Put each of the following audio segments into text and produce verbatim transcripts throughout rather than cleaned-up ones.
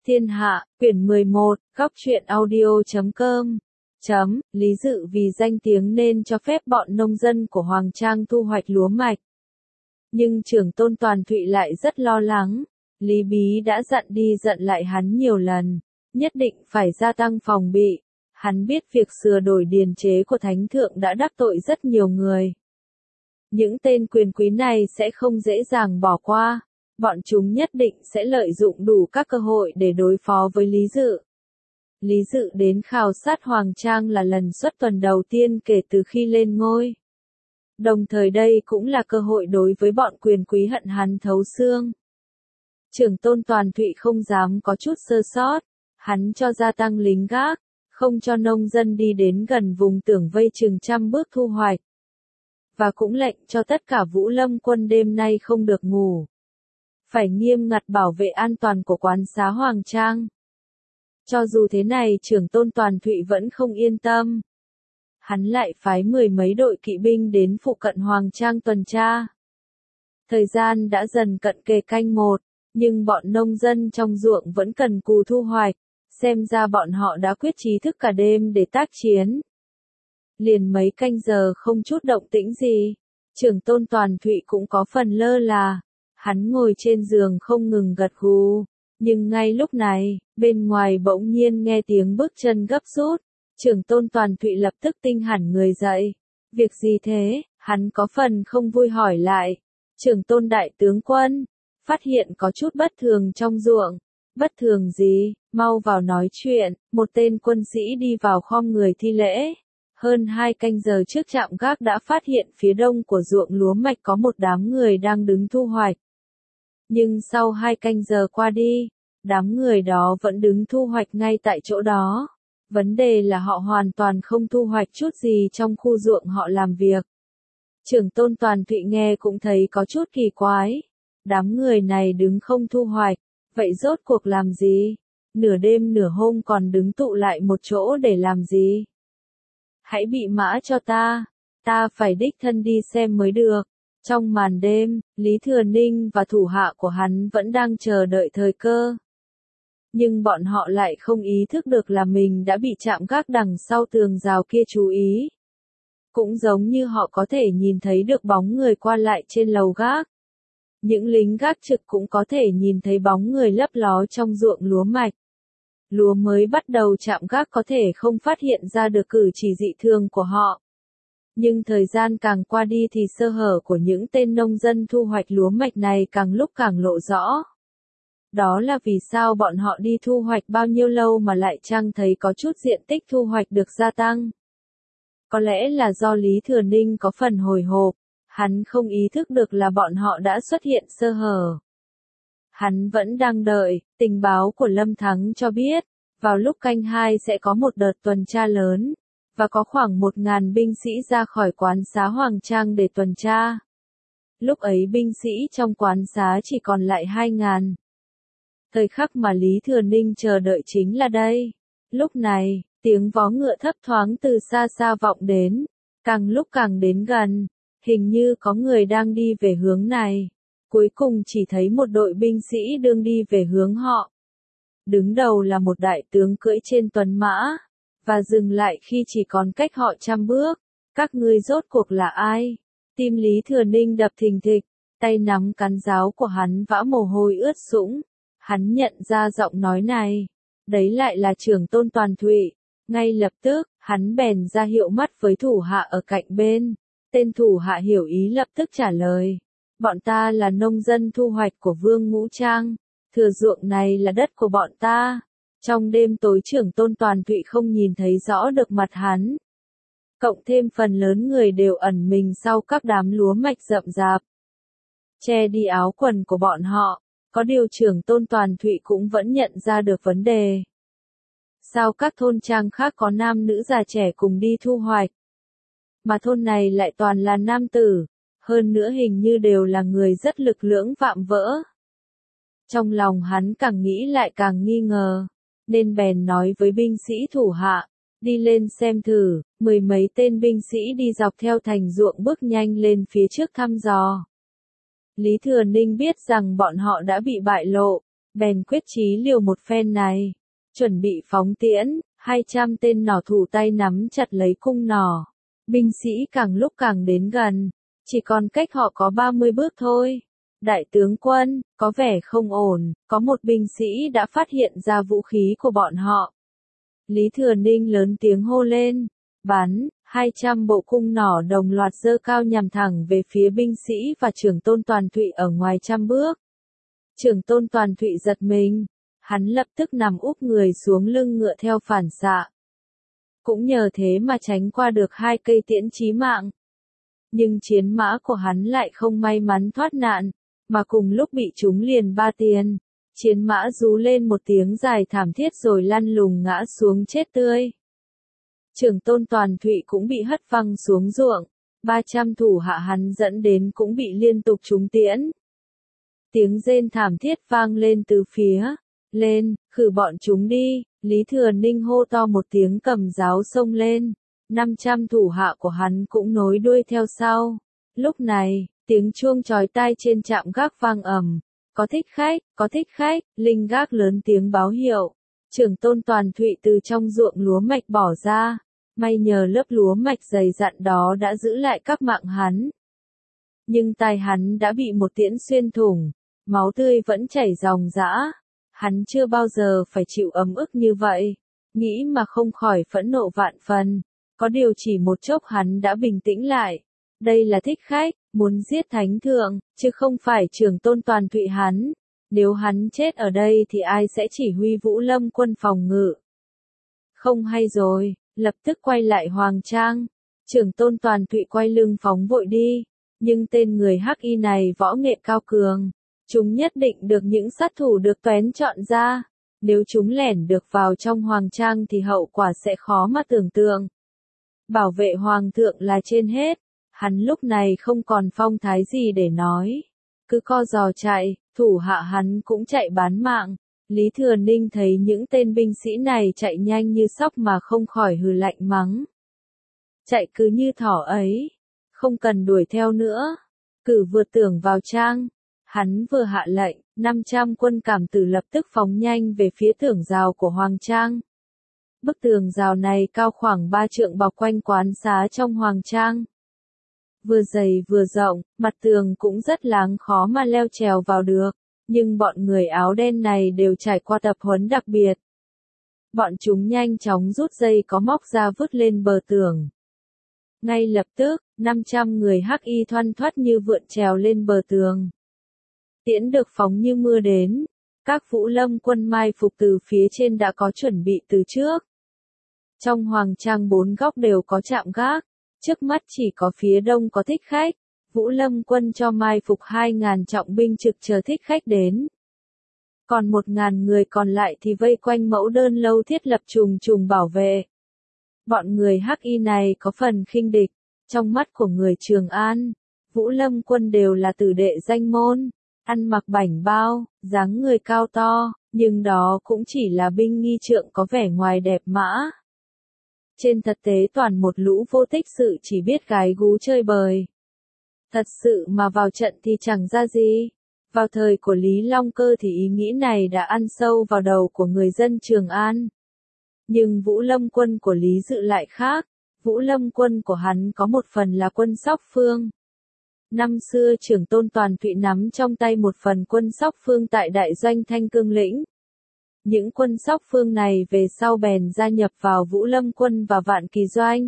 Thiên Hạ, quyển mười một, góc truyện audio chấm com. Chấm, Lý Dự vì danh tiếng nên cho phép bọn nông dân của Hoàng Trang thu hoạch lúa mạch. Nhưng trưởng tôn Toàn Thụy lại rất lo lắng. Lý Bí đã dặn đi dặn lại hắn nhiều lần, nhất định phải gia tăng phòng bị. Hắn biết việc sửa đổi điền chế của Thánh Thượng đã đắc tội rất nhiều người. Những tên quyền quý này sẽ không dễ dàng bỏ qua. Bọn chúng nhất định sẽ lợi dụng đủ các cơ hội để đối phó với Lý Dự. Lý Dự đến khảo sát Hoàng Trang là lần xuất tuần đầu tiên kể từ khi lên ngôi. Đồng thời đây cũng là cơ hội đối với bọn quyền quý hận hắn thấu xương. Trưởng tôn Toàn Thụy không dám có chút sơ sót, hắn cho gia tăng lính gác, không cho nông dân đi đến gần vùng tưởng vây chừng trăm bước thu hoạch. Và cũng lệnh cho tất cả Vũ Lâm quân đêm nay không được ngủ. Phải nghiêm ngặt bảo vệ an toàn của quán xá Hoàng Trang. Cho dù thế này trưởng tôn Toàn Thụy vẫn không yên tâm. Hắn lại phái mười mấy đội kỵ binh đến phụ cận Hoàng Trang tuần tra. Thời gian đã dần cận kề canh một, nhưng bọn nông dân trong ruộng vẫn cần cù thu hoạch, xem ra bọn họ đã quyết chí thức cả đêm để tác chiến. Liền mấy canh giờ không chút động tĩnh gì, trưởng tôn Toàn Thụy cũng có phần lơ là. Hắn ngồi trên giường không ngừng gật gù, nhưng ngay lúc này, bên ngoài bỗng nhiên nghe tiếng bước chân gấp rút, trưởng tôn Toàn Thụy lập tức tinh hẳn người dậy. Việc gì thế? Hắn có phần không vui hỏi lại. Trưởng tôn đại tướng quân, phát hiện có chút bất thường trong ruộng. Bất thường gì? Mau vào nói chuyện. Một tên quân sĩ đi vào khom người thi lễ. Hơn hai canh giờ trước trạm gác đã phát hiện phía đông của ruộng lúa mạch có một đám người đang đứng thu hoạch. Nhưng sau hai canh giờ qua đi, đám người đó vẫn đứng thu hoạch ngay tại chỗ đó. Vấn đề là họ hoàn toàn không thu hoạch chút gì trong khu ruộng họ làm việc. Trưởng tôn Toàn Thụy nghe cũng thấy có chút kỳ quái. Đám người này đứng không thu hoạch, vậy rốt cuộc làm gì? Nửa đêm nửa hôm còn đứng tụ lại một chỗ để làm gì? Hãy bị mã cho ta, ta phải đích thân đi xem mới được. Trong màn đêm, Lý Thừa Ninh và thủ hạ của hắn vẫn đang chờ đợi thời cơ. Nhưng bọn họ lại không ý thức được là mình đã bị chạm gác đằng sau tường rào kia chú ý. Cũng giống như họ có thể nhìn thấy được bóng người qua lại trên lầu gác. Những lính gác trực cũng có thể nhìn thấy bóng người lấp ló trong ruộng lúa mạch. Lúa mới bắt đầu chạm gác có thể không phát hiện ra được cử chỉ dị thường của họ. Nhưng thời gian càng qua đi thì sơ hở của những tên nông dân thu hoạch lúa mạch này càng lúc càng lộ rõ. Đó là vì sao bọn họ đi thu hoạch bao nhiêu lâu mà lại chẳng thấy có chút diện tích thu hoạch được gia tăng. Có lẽ là do Lý Thừa Ninh có phần hồi hộp, hắn không ý thức được là bọn họ đã xuất hiện sơ hở. Hắn vẫn đang đợi, tình báo của Lâm Thắng cho biết, vào lúc canh hai sẽ có một đợt tuần tra lớn. Và có khoảng một ngàn binh sĩ ra khỏi quán xá Hoàng Trang để tuần tra. Lúc ấy binh sĩ trong quán xá chỉ còn lại hai ngàn. Thời khắc mà Lý Thừa Ninh chờ đợi chính là đây. Lúc này, tiếng vó ngựa thấp thoáng từ xa xa vọng đến, càng lúc càng đến gần, hình như có người đang đi về hướng này. Cuối cùng chỉ thấy một đội binh sĩ đương đi về hướng họ. Đứng đầu là một đại tướng cưỡi trên tuấn mã. Và dừng lại khi chỉ còn cách họ trăm bước. Các ngươi rốt cuộc là ai? Tim Lý Thừa Ninh đập thình thịch, tay nắm cán giáo của hắn vã mồ hôi ướt sũng. Hắn nhận ra giọng nói này. Đấy lại là trưởng tôn Toàn Thụy. Ngay lập tức, hắn bèn ra hiệu mắt với thủ hạ ở cạnh bên. Tên thủ hạ hiểu ý lập tức trả lời. Bọn ta là nông dân thu hoạch của Vương Ngũ Trang. Thừa ruộng này là đất của bọn ta. Trong đêm tối trưởng tôn Toàn Thụy không nhìn thấy rõ được mặt hắn. Cộng thêm phần lớn người đều ẩn mình sau các đám lúa mạch rậm rạp. Che đi áo quần của bọn họ, có điều trưởng tôn Toàn Thụy cũng vẫn nhận ra được vấn đề. Sao các thôn trang khác có nam nữ già trẻ cùng đi thu hoạch? Mà thôn này lại toàn là nam tử, hơn nữa hình như đều là người rất lực lưỡng vạm vỡ. Trong lòng hắn càng nghĩ lại càng nghi ngờ. Nên bèn nói với binh sĩ thủ hạ, đi lên xem thử. Mười mấy tên binh sĩ đi dọc theo thành ruộng bước nhanh lên phía trước thăm dò. Lý Thừa Ninh biết rằng bọn họ đã bị bại lộ, bèn quyết chí liều một phen này, chuẩn bị phóng tiễn, hai trăm tên nỏ thủ tay nắm chặt lấy cung nỏ. Binh sĩ càng lúc càng đến gần, chỉ còn cách họ có ba mươi bước thôi. Đại tướng quân, có vẻ không ổn, có một binh sĩ đã phát hiện ra vũ khí của bọn họ. Lý Thừa Ninh lớn tiếng hô lên, bắn, hai trăm bộ cung nỏ đồng loạt giơ cao nhằm thẳng về phía binh sĩ và Trưởng Tôn Toàn Thụy ở ngoài trăm bước. Trưởng Tôn Toàn Thụy giật mình, hắn lập tức nằm úp người xuống lưng ngựa theo phản xạ. Cũng nhờ thế mà tránh qua được hai cây tiễn chí mạng. Nhưng chiến mã của hắn lại không may mắn thoát nạn, mà cùng lúc bị trúng liền ba tiền. Chiến mã rú lên một tiếng dài thảm thiết rồi lăn lùng ngã xuống chết tươi. Trưởng Tôn Toàn Thụy cũng bị hất văng xuống ruộng, ba trăm thủ hạ hắn dẫn đến cũng bị liên tục trúng tiễn. Tiếng rên thảm thiết vang lên từ phía, lên, khử bọn chúng đi, Lý Thừa Ninh hô to một tiếng cầm giáo xông lên, năm trăm thủ hạ của hắn cũng nối đuôi theo sau. Lúc này, tiếng chuông chói tai trên trạm gác vang ầm, có thích khách, có thích khách, linh gác lớn tiếng báo hiệu. Trưởng Tôn Toàn Thụy từ trong ruộng lúa mạch bỏ ra, may nhờ lớp lúa mạch dày dặn đó đã giữ lại các mạng hắn. Nhưng tai hắn đã bị một tiễn xuyên thủng, máu tươi vẫn chảy ròng rã. Hắn chưa bao giờ phải chịu ấm ức như vậy, nghĩ mà không khỏi phẫn nộ vạn phần. Có điều chỉ một chốc hắn đã bình tĩnh lại. Đây là thích khách, muốn giết thánh thượng, chứ không phải Trưởng Tôn Toàn Thụy hắn. Nếu hắn chết ở đây thì ai sẽ chỉ huy Vũ Lâm quân phòng ngự? Không hay rồi, lập tức quay lại Hoàng Trang. Trưởng Tôn Toàn Thụy quay lưng phóng vội đi. Nhưng tên người hắc y này võ nghệ cao cường. Chúng nhất định được những sát thủ được toén chọn ra. Nếu chúng lẻn được vào trong Hoàng Trang thì hậu quả sẽ khó mà tưởng tượng. Bảo vệ Hoàng thượng là trên hết. Hắn lúc này không còn phong thái gì để nói. Cứ co giò chạy, thủ hạ hắn cũng chạy bán mạng. Lý Thừa Ninh thấy những tên binh sĩ này chạy nhanh như sóc mà không khỏi hừ lạnh mắng. Chạy cứ như thỏ ấy. Không cần đuổi theo nữa. Cử vượt tường vào trang. Hắn vừa hạ lệnh, năm trăm quân cảm tử lập tức phóng nhanh về phía tường rào của Hoàng Trang. Bức tường rào này cao khoảng ba trượng bọc quanh quán xá trong Hoàng Trang. Vừa dày vừa rộng, mặt tường cũng rất láng khó mà leo trèo vào được, nhưng bọn người áo đen này đều trải qua tập huấn đặc biệt. Bọn chúng nhanh chóng rút dây có móc ra vứt lên bờ tường. Ngay lập tức, năm trăm người hắc y thoăn thoắt như vượn trèo lên bờ tường. Tiễn được phóng như mưa đến, các Vũ Lâm quân mai phục từ phía trên đã có chuẩn bị từ trước. Trong Hoàng Trang bốn góc đều có trạm gác, trước mắt chỉ có phía đông có thích khách, Vũ Lâm quân cho mai phục hai ngàn trọng binh trực chờ thích khách đến. Còn một ngàn người còn lại thì vây quanh mẫu đơn lâu thiết lập trùng trùng bảo vệ. Bọn người hắc y này có phần khinh địch, trong mắt của người Trường An, Vũ Lâm quân đều là tử đệ danh môn. Ăn mặc bảnh bao, dáng người cao to, nhưng đó cũng chỉ là binh nghi trượng có vẻ ngoài đẹp mã. Trên thực tế toàn một lũ vô tích sự chỉ biết gái gú chơi bời. Thật sự mà vào trận thì chẳng ra gì. Vào thời của Lý Long Cơ thì ý nghĩ này đã ăn sâu vào đầu của người dân Trường An. Nhưng Vũ Lâm quân của Lý Dự lại khác. Vũ Lâm quân của hắn có một phần là quân Sóc Phương. Năm xưa Trưởng Tôn Toàn Thụy nắm trong tay một phần quân Sóc Phương tại đại doanh Thanh Cương Lĩnh. Những quân Sóc Phương này về sau bèn gia nhập vào Vũ Lâm quân và Vạn Kỳ doanh.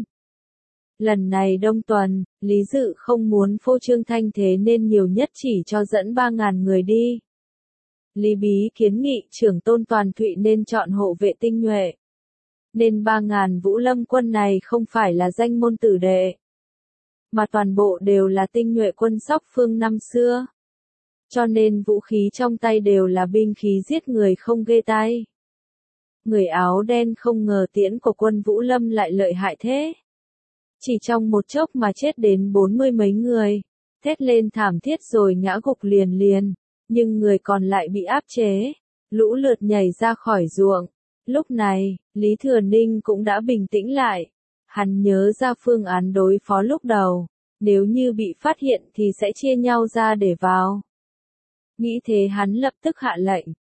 Lần này đông tuần, Lý Dự không muốn phô trương thanh thế nên nhiều nhất chỉ cho dẫn ba ngàn người đi. Lý Bí kiến nghị Trưởng Tôn Toàn Thụy nên chọn hộ vệ tinh nhuệ. Nên ba ngàn Vũ Lâm quân này không phải là danh môn tử đệ, mà toàn bộ đều là tinh nhuệ quân Sóc Phương năm xưa. Cho nên vũ khí trong tay đều là binh khí giết người không ghê tay. Người áo đen không ngờ tiễn của quân Vũ Lâm lại lợi hại thế. Chỉ trong một chốc mà chết đến bốn mươi mấy người, thét lên thảm thiết rồi ngã gục liền liền, nhưng người còn lại bị áp chế, lũ lượt nhảy ra khỏi ruộng. Lúc này, Lý Thừa Ninh cũng đã bình tĩnh lại. Hắn nhớ ra phương án đối phó lúc đầu, nếu như bị phát hiện thì sẽ chia nhau ra để vào. Nghĩ thế hắn lập tức hạ lệnh,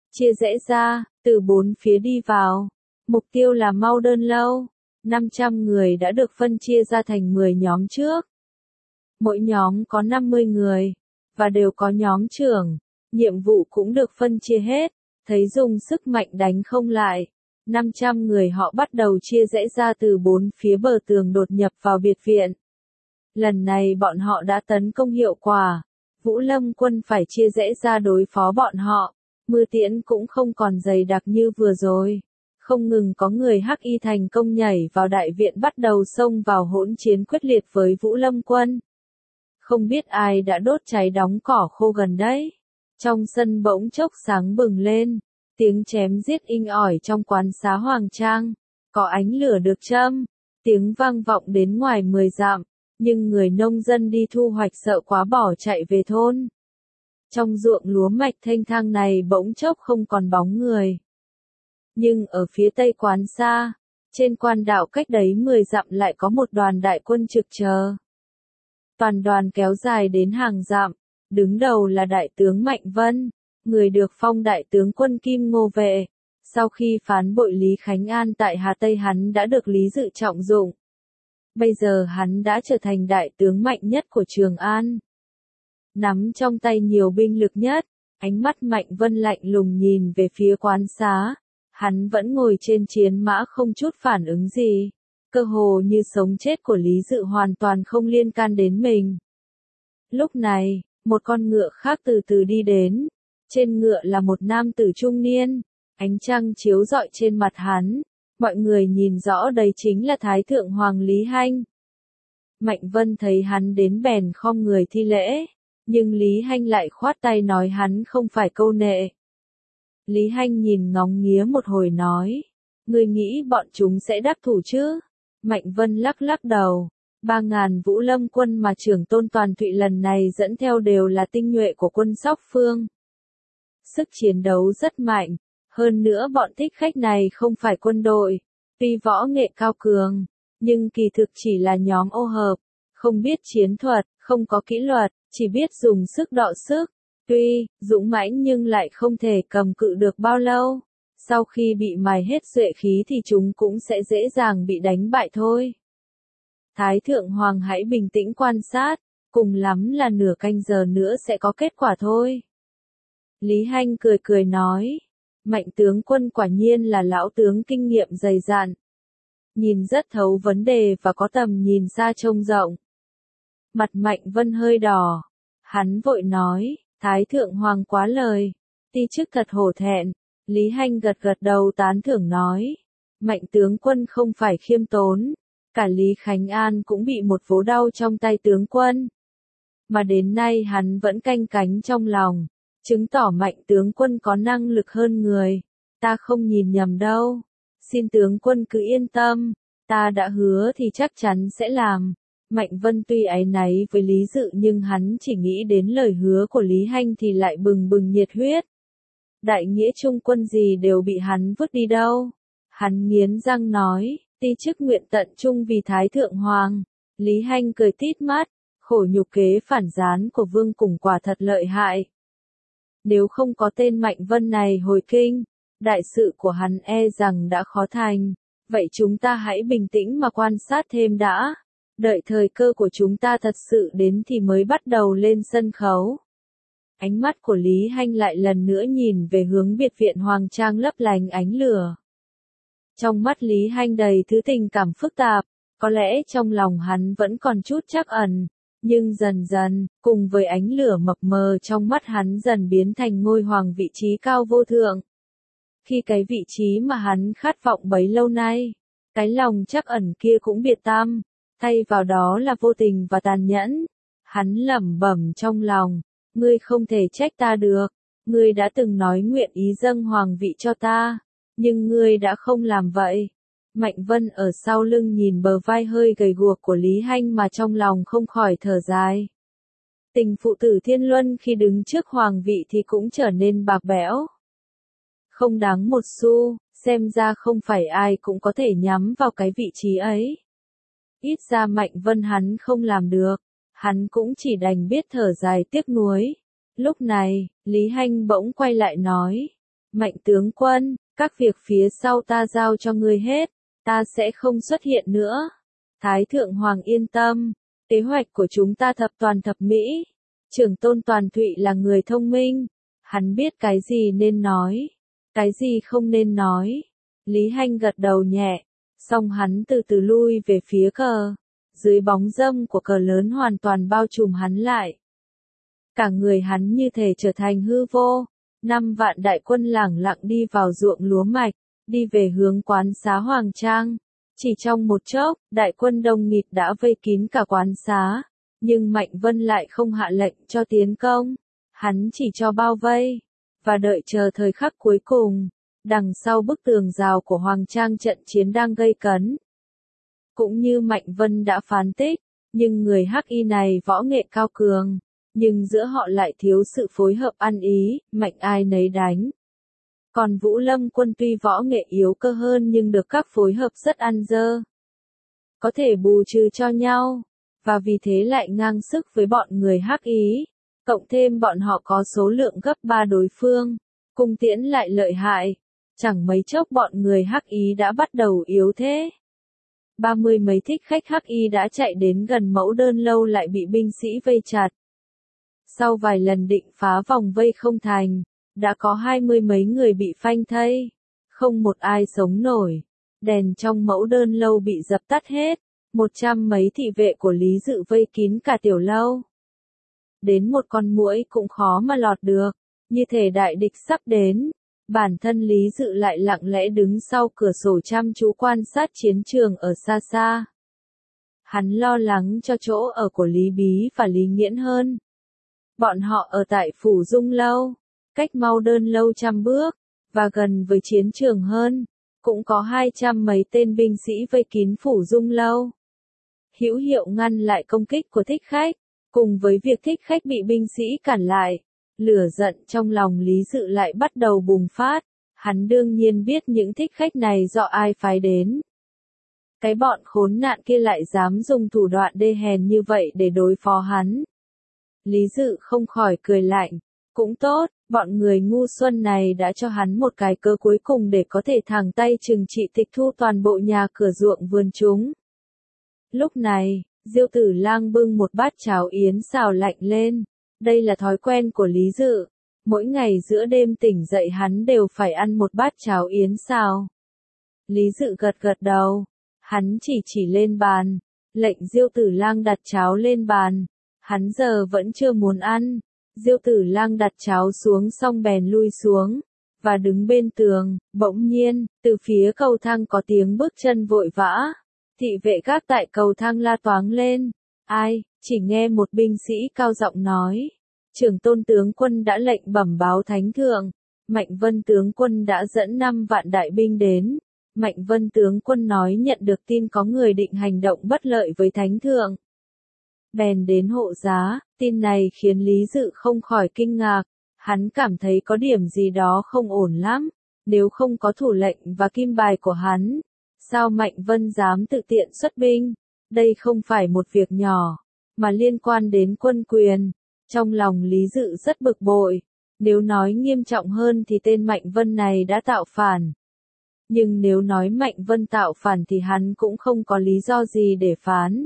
chia rẽ ra, từ bốn phía đi vào. Mục tiêu là mau đơn lâu. năm trăm người đã được phân chia ra thành mười nhóm trước. Mỗi nhóm có năm mươi người, và đều có nhóm trưởng. Nhiệm vụ cũng được phân chia hết, thấy dùng sức mạnh đánh không lại. năm trăm người họ bắt đầu chia rẽ ra từ bốn phía bờ tường đột nhập vào biệt viện. Lần này bọn họ đã tấn công hiệu quả. Vũ Lâm quân phải chia rẽ ra đối phó bọn họ. Mưa tiễn cũng không còn dày đặc như vừa rồi. Không ngừng có người Hắc Y thành công nhảy vào đại viện bắt đầu xông vào hỗn chiến quyết liệt với Vũ Lâm quân. Không biết ai đã đốt cháy đóng cỏ khô gần đấy. Trong sân bỗng chốc sáng bừng lên. Tiếng chém giết inh ỏi trong quán xá Hoàng Trang. Có ánh lửa được châm. Tiếng vang vọng đến ngoài mười dặm. Nhưng người nông dân đi thu hoạch sợ quá bỏ chạy về thôn. Trong ruộng lúa mạch thênh thang này bỗng chốc không còn bóng người. Nhưng ở phía tây quán xa, trên quan đạo cách đấy mười dặm lại có một đoàn đại quân trực chờ. Toàn đoàn kéo dài đến hàng dặm, đứng đầu là đại tướng Mạnh Vân, người được phong đại tướng quân Kim Ngô Vệ. Sau khi phán bội Lý Khánh An tại Hà Tây hắn đã được Lý Dự trọng dụng. Bây giờ hắn đã trở thành đại tướng mạnh nhất của Trường An. Nắm trong tay nhiều binh lực nhất, ánh mắt Mạnh Vân lạnh lùng nhìn về phía quán xá. Hắn vẫn ngồi trên chiến mã không chút phản ứng gì. Cơ hồ như sống chết của Lý Dự hoàn toàn không liên can đến mình. Lúc này, một con ngựa khác từ từ đi đến. Trên ngựa là một nam tử trung niên. Ánh trăng chiếu rọi trên mặt hắn. Mọi người nhìn rõ đây chính là Thái Thượng Hoàng Lý Hanh. Mạnh Vân thấy hắn đến bèn khom người thi lễ. Nhưng Lý Hanh lại khoát tay nói hắn không phải câu nệ. Lý Hanh nhìn ngóng nghía một hồi nói. Ngươi nghĩ bọn chúng sẽ đắc thủ chứ? Mạnh Vân lắc lắc đầu. Ba ngàn Vũ Lâm quân mà trưởng tôn Toàn Thụy lần này dẫn theo đều là tinh nhuệ của quân Sóc Phương. Sức chiến đấu rất mạnh. Hơn nữa bọn thích khách này không phải quân đội. Tuy võ nghệ cao cường, nhưng kỳ thực chỉ là nhóm ô hợp. Không biết chiến thuật, không có kỷ luật, chỉ biết dùng sức đọ sức. Tuy dũng mãnh nhưng lại không thể cầm cự được bao lâu. Sau khi bị mài hết duệ khí thì chúng cũng sẽ dễ dàng bị đánh bại thôi. Thái Thượng Hoàng hãy bình tĩnh quan sát, cùng lắm là nửa canh giờ nữa sẽ có kết quả thôi. Lý Hanh cười cười nói, Mạnh tướng quân quả nhiên là lão tướng kinh nghiệm dày dặn. Nhìn rất thấu vấn đề và có tầm nhìn xa trông rộng. Mặt Mạnh Vân hơi đỏ. Hắn vội nói, Thái Thượng Hoàng quá lời. Ti chức thật hổ thẹn. Lý Hanh gật gật đầu tán thưởng nói. Mạnh tướng quân không phải khiêm tốn. Cả Lý Khánh An cũng bị một vố đau trong tay tướng quân. Mà đến nay hắn vẫn canh cánh trong lòng. Chứng tỏ Mạnh tướng quân có năng lực hơn người. Ta không nhìn nhầm đâu. Xin tướng quân cứ yên tâm. Ta đã hứa thì chắc chắn sẽ làm. Mạnh Vân tuy áy náy với Lý Dự nhưng hắn chỉ nghĩ đến lời hứa của Lý Hanh thì lại bừng bừng nhiệt huyết. Đại nghĩa trung quân gì đều bị hắn vứt đi đâu. Hắn nghiến răng nói, ti chức nguyện tận trung vì Thái Thượng Hoàng. Lý Hanh cười tít mắt, khổ nhục kế phản gián của Vương Củng quả thật lợi hại. Nếu không có tên Mạnh Vân này hồi kinh, đại sự của hắn e rằng đã khó thành. Vậy chúng ta hãy bình tĩnh mà quan sát thêm đã. Đợi thời cơ của chúng ta thật sự đến thì mới bắt đầu lên sân khấu. Ánh mắt của Lý Hanh lại lần nữa nhìn về hướng biệt viện Hoàng Trang lấp lánh ánh lửa. Trong mắt Lý Hanh đầy thứ tình cảm phức tạp, có lẽ trong lòng hắn vẫn còn chút trắc ẩn, nhưng dần dần, cùng với ánh lửa mập mờ trong mắt hắn dần biến thành ngôi hoàng vị trí cao vô thượng. Khi cái vị trí mà hắn khát vọng bấy lâu nay, cái lòng trắc ẩn kia cũng biệt tăm, thay vào đó là vô tình và tàn nhẫn. Hắn lẩm bẩm trong lòng, ngươi không thể trách ta được, ngươi đã từng nói nguyện ý dâng hoàng vị cho ta, nhưng ngươi đã không làm vậy. Mạnh Vân ở sau lưng nhìn bờ vai hơi gầy guộc của Lý Hanh mà trong lòng không khỏi thở dài. Tình phụ tử Thiên Luân khi đứng trước hoàng vị thì cũng trở nên bạc bẽo. Không đáng một xu, xem ra không phải ai cũng có thể nhắm vào cái vị trí ấy. Ít ra Mạnh Vân hắn không làm được, hắn cũng chỉ đành biết thở dài tiếc nuối. Lúc này, Lý Hanh bỗng quay lại nói, Mạnh tướng quân, các việc phía sau ta giao cho ngươi hết, ta sẽ không xuất hiện nữa. Thái thượng hoàng yên tâm, kế hoạch của chúng ta thập toàn thập mỹ. Trưởng tôn Toàn Thụy là người thông minh, hắn biết cái gì nên nói, cái gì không nên nói. Lý Hanh gật đầu nhẹ, xong hắn từ từ lui về phía cờ, dưới bóng râm của cờ lớn hoàn toàn bao trùm hắn lại. Cả người hắn như thể trở thành hư vô, năm vạn đại quân lẳng lặng đi vào ruộng lúa mạch, đi về hướng quán xá Hoàng Trang. Chỉ trong một chốc, đại quân đông nghịt đã vây kín cả quán xá, nhưng Mạnh Vân lại không hạ lệnh cho tiến công, hắn chỉ cho bao vây, và đợi chờ thời khắc cuối cùng, đằng sau bức tường rào của Hoàng Trang trận chiến đang gây cấn. Cũng như Mạnh Vân đã phán tích, nhưng người Hắc Y này võ nghệ cao cường, nhưng giữa họ lại thiếu sự phối hợp ăn ý, mạnh ai nấy đánh. Còn Vũ Lâm quân tuy võ nghệ yếu cơ hơn nhưng được các phối hợp rất ăn dơ, có thể bù trừ cho nhau, và vì thế lại ngang sức với bọn người Hắc Ý, cộng thêm bọn họ có số lượng gấp ba đối phương, cung tiễn lại lợi hại, chẳng mấy chốc bọn người Hắc Ý đã bắt đầu yếu thế. Ba mươi mấy thích khách Hắc Y đã chạy đến gần mẫu đơn lâu lại bị binh sĩ vây chặt. Sau vài lần định phá vòng vây không thành, đã có hai mươi mấy người bị phanh thây, không một ai sống nổi. Đèn trong mẫu đơn lâu bị dập tắt hết, một trăm mấy thị vệ của Lý Dự vây kín cả tiểu lâu. Đến một con muỗi cũng khó mà lọt được, như thể đại địch sắp đến. Bản thân Lý Dự lại lặng lẽ đứng sau cửa sổ chăm chú quan sát chiến trường ở xa xa. Hắn lo lắng cho chỗ ở của Lý Bí và Lý Nghiễn hơn. Bọn họ ở tại Phủ Dung Lâu, cách Mau Đơn Lâu trăm bước, và gần với chiến trường hơn, cũng có hai trăm mấy tên binh sĩ vây kín Phủ Dung Lâu. Hữu hiệu ngăn lại công kích của thích khách, cùng với việc thích khách bị binh sĩ cản lại. Lửa giận trong lòng Lý Dự lại bắt đầu bùng phát, hắn đương nhiên biết những thích khách này do ai phái đến. Cái bọn khốn nạn kia lại dám dùng thủ đoạn đê hèn như vậy để đối phó hắn. Lý Dự không khỏi cười lạnh, cũng tốt, bọn người ngu xuân này đã cho hắn một cái cớ cuối cùng để có thể thẳng tay trừng trị tịch thu toàn bộ nhà cửa ruộng vườn chúng. Lúc này, Diêu Tử Lang bưng một bát cháo yến xào lạnh lên. Đây là thói quen của Lý Dự, mỗi ngày giữa đêm tỉnh dậy hắn đều phải ăn một bát cháo yến xào. Lý Dự gật gật đầu, hắn chỉ chỉ lên bàn, lệnh Diêu Tử Lang đặt cháo lên bàn, hắn giờ vẫn chưa muốn ăn. Diêu Tử Lang đặt cháo xuống xong bèn lui xuống, và đứng bên tường. Bỗng nhiên, từ phía cầu thang có tiếng bước chân vội vã, thị vệ gác tại cầu thang la toáng lên. Ai? Chỉ nghe một binh sĩ cao giọng nói, Trưởng Tôn tướng quân đã lệnh bẩm báo thánh thượng, Mạnh Vân tướng quân đã dẫn năm vạn đại binh đến. Mạnh Vân tướng quân nói nhận được tin có người định hành động bất lợi với thánh thượng, bèn đến hộ giá. Tin này khiến Lý Dự không khỏi kinh ngạc, hắn cảm thấy có điểm gì đó không ổn lắm. Nếu không có thủ lệnh và kim bài của hắn, sao Mạnh Vân dám tự tiện xuất binh? Đây không phải một việc nhỏ, mà liên quan đến quân quyền. Trong lòng Lý Dự rất bực bội, nếu nói nghiêm trọng hơn thì tên Mạnh Vân này đã tạo phản. Nhưng nếu nói Mạnh Vân tạo phản thì hắn cũng không có lý do gì để phán.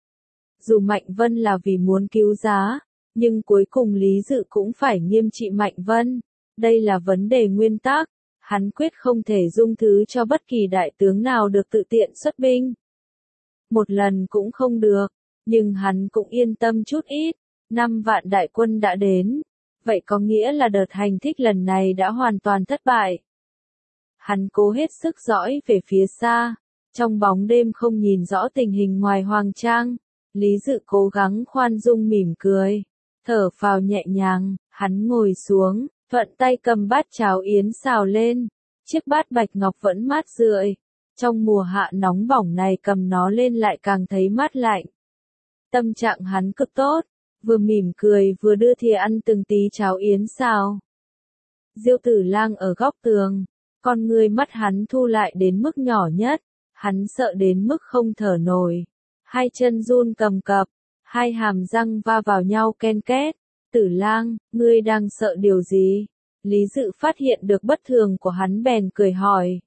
Dù Mạnh Vân là vì muốn cứu giá, nhưng cuối cùng Lý Dự cũng phải nghiêm trị Mạnh Vân. Đây là vấn đề nguyên tắc, hắn quyết không thể dung thứ cho bất kỳ đại tướng nào được tự tiện xuất binh. Một lần cũng không được, nhưng hắn cũng yên tâm chút ít. Năm vạn đại quân đã đến, vậy có nghĩa là đợt hành thích lần này đã hoàn toàn thất bại. Hắn cố hết sức dõi về phía xa, trong bóng đêm không nhìn rõ tình hình ngoài Hoàng Trang. Lý Dự cố gắng khoan dung mỉm cười, thở phào nhẹ nhàng, hắn ngồi xuống, thuận tay cầm bát cháo yến xào lên. Chiếc bát bạch ngọc vẫn mát rượi, trong mùa hạ nóng bỏng này cầm nó lên lại càng thấy mát lạnh. Tâm trạng hắn cực tốt, vừa mỉm cười vừa đưa thìa ăn từng tí cháo yến xào. Diêu Tử Lang ở góc tường, con ngươi mắt hắn thu lại đến mức nhỏ nhất, hắn sợ đến mức không thở nổi, hai chân run cầm cập, hai hàm răng va vào nhau ken két. Tử Lang, ngươi đang sợ điều gì? Lý Dự phát hiện được bất thường của hắn bèn cười hỏi.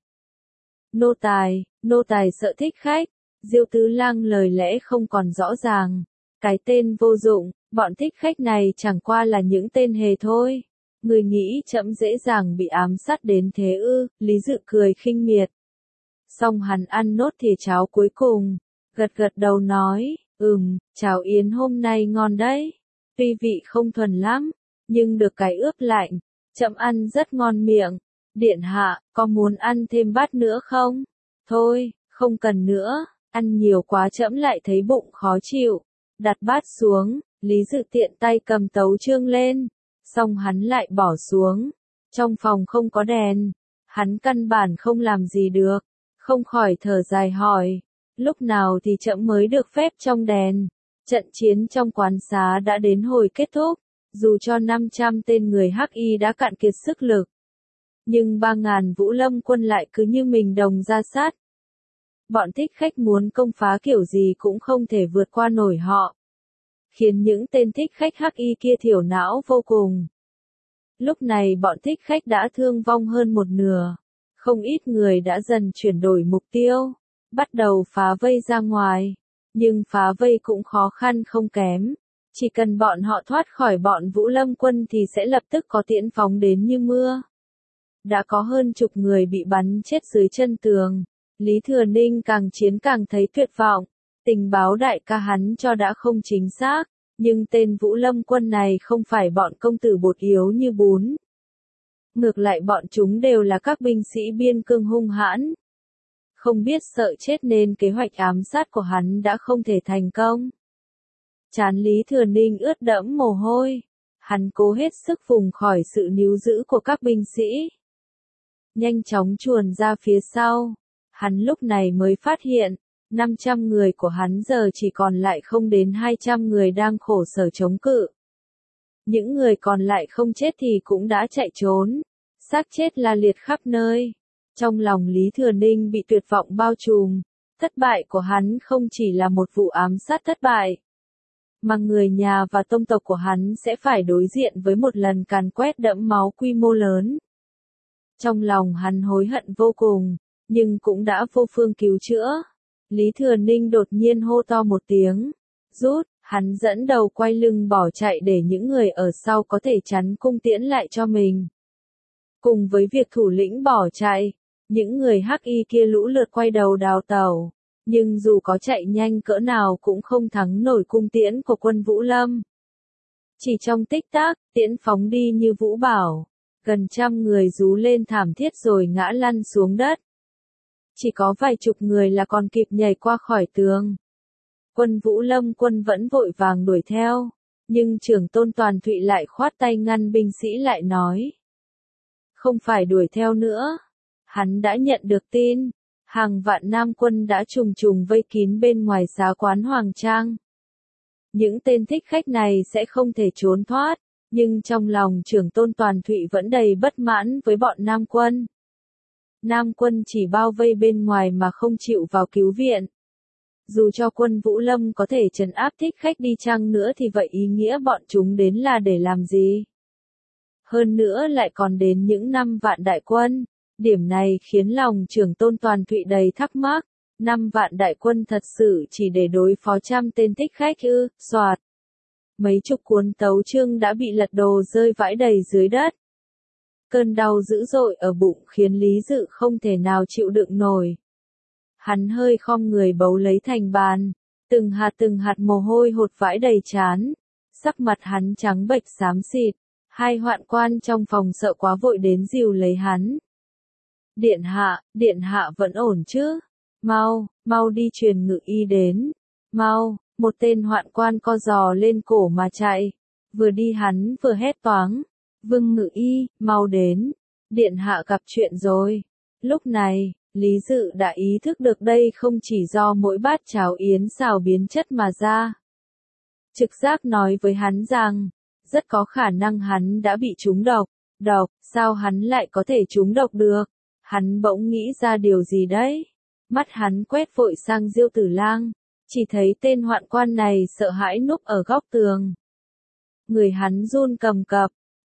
Nô tài, nô tài sợ thích khách. Diêu Tứ Lang lời lẽ không còn rõ ràng. Cái tên vô dụng, bọn thích khách này chẳng qua là những tên hề thôi. Người nghĩ trẫm dễ dàng bị ám sát đến thế ư? Lý Dự cười khinh miệt. Xong hắn ăn nốt thìa cháo cuối cùng, gật gật đầu nói, ừm, cháo yến hôm nay ngon đấy. Tuy vị không thuần lắm, nhưng được cái ướp lạnh, trẫm ăn rất ngon miệng. Điện hạ, có muốn ăn thêm bát nữa không? Thôi, không cần nữa, ăn nhiều quá trẫm lại thấy bụng khó chịu. Đặt bát xuống, Lý Dự tiện tay cầm tấu chương lên, xong hắn lại bỏ xuống. Trong phòng không có đèn, hắn căn bản không làm gì được, không khỏi thở dài hỏi, lúc nào thì trẫm mới được phép trong đèn. Trận chiến trong quán xá đã đến hồi kết thúc, dù cho năm trăm tên người Hắc Y đã cạn kiệt sức lực, nhưng ba ngàn Vũ Lâm quân lại cứ như mình đồng ra sát. Bọn thích khách muốn công phá kiểu gì cũng không thể vượt qua nổi họ, khiến những tên thích khách Hắc Y kia thiểu não vô cùng. Lúc này bọn thích khách đã thương vong hơn một nửa, không ít người đã dần chuyển đổi mục tiêu, bắt đầu phá vây ra ngoài, nhưng phá vây cũng khó khăn không kém. Chỉ cần bọn họ thoát khỏi bọn Vũ Lâm quân thì sẽ lập tức có tiễn phóng đến như mưa. Đã có hơn chục người bị bắn chết dưới chân tường. Lý Thừa Ninh càng chiến càng thấy tuyệt vọng. Tình báo đại ca hắn cho đã không chính xác, nhưng tên Vũ Lâm quân này không phải bọn công tử bột yếu như bún. Ngược lại bọn chúng đều là các binh sĩ biên cương hung hãn. Không biết sợ chết nên kế hoạch ám sát của hắn đã không thể thành công. Trán Lý Thừa Ninh ướt đẫm mồ hôi. Hắn cố hết sức vùng khỏi sự níu giữ của các binh sĩ, nhanh chóng chuồn ra phía sau. Hắn lúc này mới phát hiện, năm trăm người của hắn giờ chỉ còn lại không đến hai trăm người đang khổ sở chống cự. Những người còn lại không chết thì cũng đã chạy trốn, xác chết la liệt khắp nơi. Trong lòng Lý Thừa Ninh bị tuyệt vọng bao trùm, thất bại của hắn không chỉ là một vụ ám sát thất bại, mà người nhà và tông tộc của hắn sẽ phải đối diện với một lần càn quét đẫm máu quy mô lớn. Trong lòng hắn hối hận vô cùng, nhưng cũng đã vô phương cứu chữa. Lý Thừa Ninh đột nhiên hô to một tiếng, rút, hắn dẫn đầu quay lưng bỏ chạy để những người ở sau có thể chắn cung tiễn lại cho mình. Cùng với việc thủ lĩnh bỏ chạy, những người Hắc Y kia lũ lượt quay đầu đào tẩu, nhưng dù có chạy nhanh cỡ nào cũng không thắng nổi cung tiễn của quân Vũ Lâm. Chỉ trong tích tắc, tiễn phóng đi như vũ bảo, gần trăm người rú lên thảm thiết rồi ngã lăn xuống đất. Chỉ có vài chục người là còn kịp nhảy qua khỏi tường. Quân Vũ Lâm quân vẫn vội vàng đuổi theo, nhưng Trưởng Tôn Toàn Thụy lại khoát tay ngăn binh sĩ lại nói. Không phải đuổi theo nữa. Hắn đã nhận được tin, hàng vạn Nam quân đã trùng trùng vây kín bên ngoài xá quán Hoàng Trang. Những tên thích khách này sẽ không thể trốn thoát, nhưng trong lòng Trưởng Tôn Toàn Thụy vẫn đầy bất mãn với bọn Nam quân. Nam quân chỉ bao vây bên ngoài mà không chịu vào cứu viện. Dù cho quân Vũ Lâm có thể trấn áp thích khách đi chăng nữa thì vậy ý nghĩa bọn chúng đến là để làm gì? Hơn nữa lại còn đến những năm vạn đại quân. Điểm này khiến lòng Trưởng Tôn Toàn Thụy đầy thắc mắc. Năm vạn đại quân thật sự chỉ để đối phó trăm tên thích khách ư? Soạt. Mấy chục cuốn tấu chương đã bị lật đổ rơi vãi đầy dưới đất. Cơn đau dữ dội ở bụng khiến Lý Dự không thể nào chịu đựng nổi. Hắn hơi khom người bấu lấy thành bàn, từng hạt từng hạt mồ hôi hột vãi đầy trán. Sắc mặt hắn trắng bệch xám xịt, hai hoạn quan trong phòng sợ quá vội đến dìu lấy hắn. Điện hạ, điện hạ vẫn ổn chứ? Mau, mau đi truyền ngự y đến. Mau, một tên hoạn quan co giò lên cổ mà chạy. Vừa đi hắn vừa hét toáng. Vương ngự y, mau đến. Điện hạ gặp chuyện rồi. Lúc này, Lý Dự đã ý thức được đây không chỉ do mỗi bát cháo yến xào biến chất mà ra. Trực giác nói với hắn rằng, rất có khả năng hắn đã bị trúng độc. Độc, sao hắn lại có thể trúng độc được? Hắn bỗng nghĩ ra điều gì đấy. Mắt hắn quét vội sang Diêu Tử Lang, chỉ thấy tên hoạn quan này sợ hãi núp ở góc tường. Người hắn run cầm cập,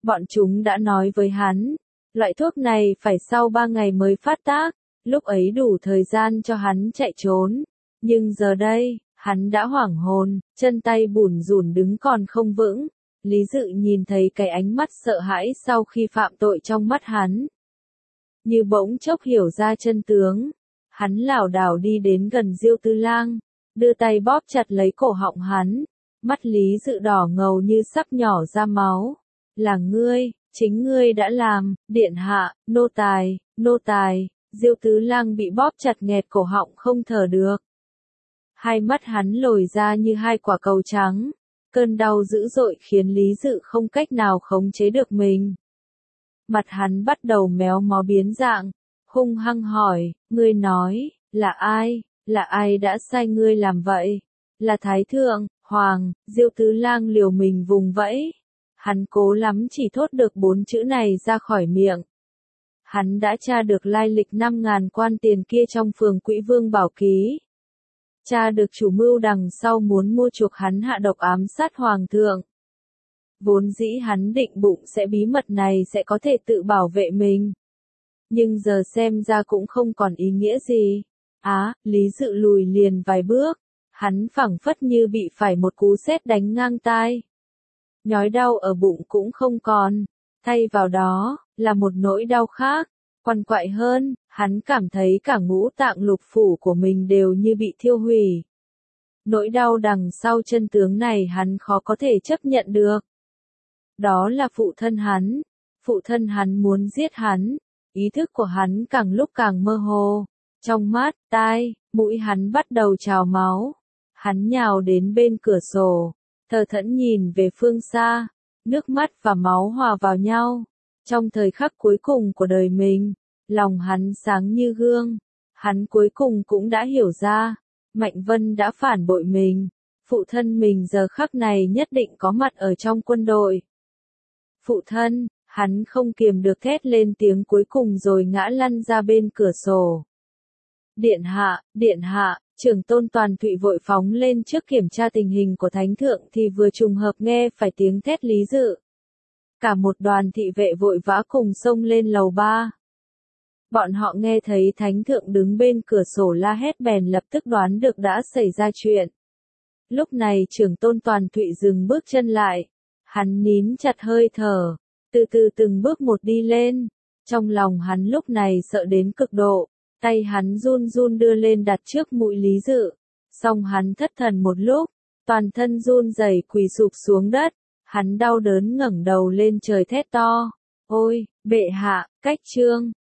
Bọn chúng đã nói với hắn, loại thuốc này phải sau ba ngày mới phát tác, lúc ấy đủ thời gian cho hắn chạy trốn. Nhưng giờ đây, hắn đã hoảng hồn, chân tay bủn rủn đứng còn không vững. Lý Dự nhìn thấy cái ánh mắt sợ hãi sau khi phạm tội trong mắt hắn. Như bỗng chốc hiểu ra chân tướng, hắn lảo đảo đi đến gần Diêu Tư Lang, đưa tay bóp chặt lấy cổ họng hắn. Mắt Lý Dự đỏ ngầu như sắp nhỏ ra máu. Là ngươi, chính ngươi đã làm, điện hạ, nô tài, nô tài. Diêu Tứ Lang bị bóp chặt nghẹt cổ họng không thở được. Hai mắt hắn lồi ra như hai quả cầu trắng. Cơn đau dữ dội khiến Lý Dự không cách nào khống chế được mình. Mặt hắn bắt đầu méo mó biến dạng, hung hăng hỏi, ngươi nói, là ai, là ai đã sai ngươi làm vậy? Là Thái Thượng, Hoàng. Diêu Tứ Lang liều mình vùng vẫy. Hắn cố lắm chỉ thốt được bốn chữ này ra khỏi miệng. Hắn đã tra được lai lịch năm ngàn quan tiền kia trong phường Quỹ Vương Bảo Ký. Tra được chủ mưu đằng sau muốn mua chuộc hắn hạ độc ám sát Hoàng thượng. Vốn dĩ hắn định bụng sẽ bí mật này sẽ có thể tự bảo vệ mình. Nhưng giờ xem ra cũng không còn ý nghĩa gì. Á, Lý Dự lùi liền vài bước. Hắn phảng phất như bị phải một cú sét đánh ngang tai. Nhói đau ở bụng cũng không còn. Thay vào đó, là một nỗi đau khác. Quằn quại hơn, hắn cảm thấy cả ngũ tạng lục phủ của mình đều như bị thiêu hủy. Nỗi đau đằng sau chân tướng này hắn khó có thể chấp nhận được. Đó là phụ thân hắn. Phụ thân hắn muốn giết hắn. Ý thức của hắn càng lúc càng mơ hồ. Trong mắt, tai, mũi hắn bắt đầu trào máu. Hắn nhào đến bên cửa sổ. Thờ thẫn nhìn về phương xa. Nước mắt và máu hòa vào nhau. Trong thời khắc cuối cùng của đời mình, lòng hắn sáng như gương. Hắn cuối cùng cũng đã hiểu ra. Mạnh Vân đã phản bội mình. Phụ thân mình giờ khắc này nhất định có mặt ở trong quân đội. Phụ thân, hắn không kiềm được thét lên tiếng cuối cùng rồi ngã lăn ra bên cửa sổ. Điện hạ, điện hạ, Trưởng tôn Toàn Thụy vội phóng lên trước kiểm tra tình hình của Thánh Thượng thì vừa trùng hợp nghe phải tiếng thét Lý Dự. Cả một đoàn thị vệ vội vã cùng xông lên lầu ba. Bọn họ nghe thấy Thánh Thượng đứng bên cửa sổ la hét bèn lập tức đoán được đã xảy ra chuyện. Lúc này Trưởng tôn Toàn Thụy dừng bước chân lại. Hắn nín chặt hơi thở, từ từ từng bước một đi lên. Trong lòng hắn lúc này sợ đến cực độ. Tay hắn run run đưa lên đặt trước mũi Lý Dự. Xong hắn thất thần một lúc, toàn thân run rẩy quỳ sụp xuống đất. Hắn đau đớn ngẩng đầu lên trời thét to. Ôi, bệ hạ, cách trương.